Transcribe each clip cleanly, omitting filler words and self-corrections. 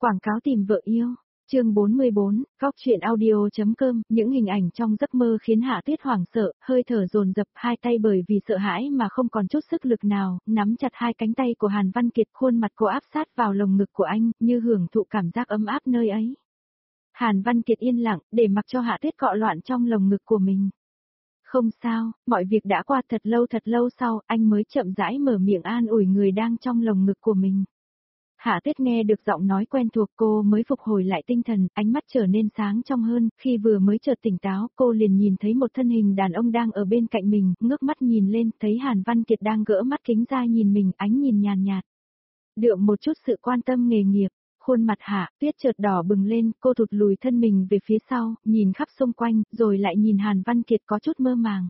Quảng cáo tìm vợ yêu. Chương 44, Góc truyện audio.com, những hình ảnh trong giấc mơ khiến Hạ Tuyết hoảng sợ, hơi thở dồn dập, hai tay bởi vì sợ hãi mà không còn chút sức lực nào, nắm chặt hai cánh tay của Hàn Văn Kiệt, khuôn mặt cô áp sát vào lồng ngực của anh, như hưởng thụ cảm giác ấm áp nơi ấy. Hàn Văn Kiệt yên lặng, để mặc cho Hạ Tuyết cọ loạn trong lồng ngực của mình. Không sao, mọi việc đã qua thật lâu sau, anh mới chậm rãi mở miệng an ủi người đang trong lồng ngực của mình. Hạ Tuyết nghe được giọng nói quen thuộc, cô mới phục hồi lại tinh thần, ánh mắt trở nên sáng trong hơn, khi vừa mới chợt tỉnh táo, cô liền nhìn thấy một thân hình đàn ông đang ở bên cạnh mình, ngước mắt nhìn lên, thấy Hàn Văn Kiệt đang gỡ mắt kính ra nhìn mình, ánh nhìn nhàn nhạt. Đượm một chút sự quan tâm nghề nghiệp, khuôn mặt Hạ Tuyết chợt đỏ bừng lên, cô thụt lùi thân mình về phía sau, nhìn khắp xung quanh, rồi lại nhìn Hàn Văn Kiệt có chút mơ màng.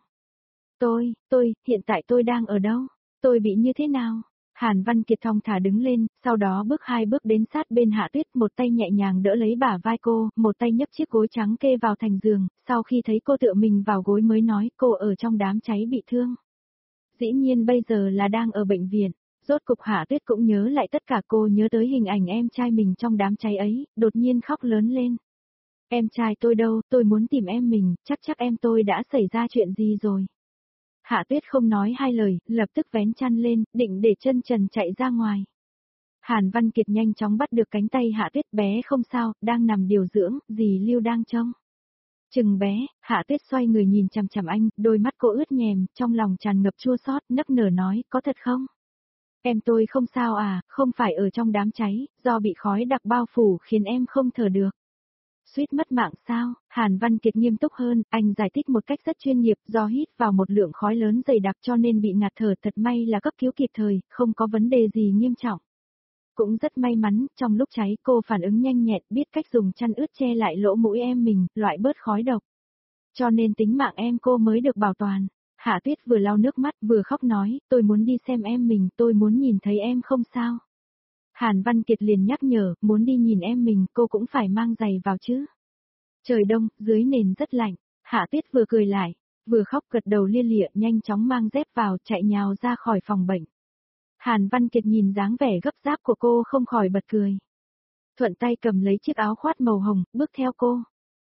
Hiện tại tôi đang ở đâu? Tôi bị như thế nào? Hàn Văn Kiệt thong thả đứng lên, sau đó bước hai bước đến sát bên Hạ Tuyết, một tay nhẹ nhàng đỡ lấy bả vai cô, một tay nhấc chiếc gối trắng kê vào thành giường, sau khi thấy cô tựa mình vào gối mới nói cô ở trong đám cháy bị thương. Dĩ nhiên bây giờ là đang ở bệnh viện, rốt cục Hạ Tuyết cũng nhớ lại tất cả, cô nhớ tới hình ảnh em trai mình trong đám cháy ấy, đột nhiên khóc lớn lên. Em trai tôi đâu, tôi muốn tìm em mình, chắc em tôi đã xảy ra chuyện gì rồi. Hạ Tuyết không nói hai lời, lập tức vén chăn lên, định để chân trần chạy ra ngoài. Hàn Văn Kiệt nhanh chóng bắt được cánh tay Hạ Tuyết, bé không sao, đang nằm điều dưỡng, dì Lưu đang trông. Chừng bé, Hạ Tuyết xoay người nhìn chằm chằm anh, đôi mắt cô ướt nhèm, trong lòng tràn ngập chua xót, nức nở nói, có thật không? Em tôi không sao à, không phải ở trong đám cháy, do bị khói đặc bao phủ khiến em không thở được. Suýt mất mạng sao? Hàn Văn Kiệt nghiêm túc hơn, anh giải thích một cách rất chuyên nghiệp, do hít vào một lượng khói lớn dày đặc cho nên bị ngạt thở, thật may là cấp cứu kịp thời, không có vấn đề gì nghiêm trọng. Cũng rất may mắn, trong lúc cháy cô phản ứng nhanh nhẹn, biết cách dùng chăn ướt che lại lỗ mũi em mình, loại bớt khói độc. Cho nên tính mạng em cô mới được bảo toàn. Hạ Tuyết vừa lau nước mắt vừa khóc nói, tôi muốn đi xem em mình, tôi muốn nhìn thấy em không sao. Hàn Văn Kiệt liền nhắc nhở, muốn đi nhìn em mình, cô cũng phải mang giày vào chứ. Trời đông, dưới nền rất lạnh, Hạ Tuyết vừa cười lại, vừa khóc gật đầu lia lịa, nhanh chóng mang dép vào, chạy nhào ra khỏi phòng bệnh. Hàn Văn Kiệt nhìn dáng vẻ gấp gáp của cô không khỏi bật cười. Thuận tay cầm lấy chiếc áo khoác màu hồng, bước theo cô.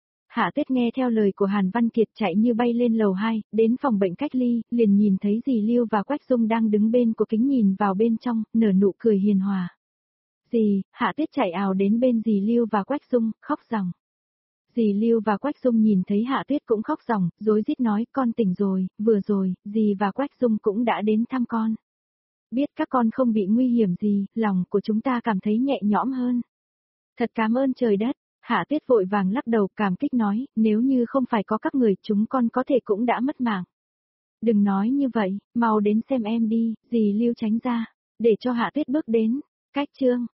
Hạ Tuyết nghe theo lời của Hàn Văn Kiệt chạy như bay lên lầu 2, đến phòng bệnh cách ly, liền nhìn thấy dì Lưu và Quách Dung đang đứng bên của kính nhìn vào bên trong, nở nụ cười hiền hòa. Dì, Hạ Tuyết chạy ào đến bên dì Lưu và Quách Dung, khóc ròng. Dì Lưu và Quách Dung nhìn thấy Hạ Tuyết cũng khóc ròng, rối rít nói, con tỉnh rồi, vừa rồi, dì và Quách Dung cũng đã đến thăm con. Biết các con không bị nguy hiểm gì, lòng của chúng ta cảm thấy nhẹ nhõm hơn. Thật cảm ơn trời đất. Hạ Tuyết vội vàng lắc đầu cảm kích nói, nếu như không phải có các người, chúng con có thể cũng đã mất mạng. Đừng nói như vậy, mau đến xem em đi, dì Lưu tránh ra, để cho Hạ Tuyết bước đến. Cách chương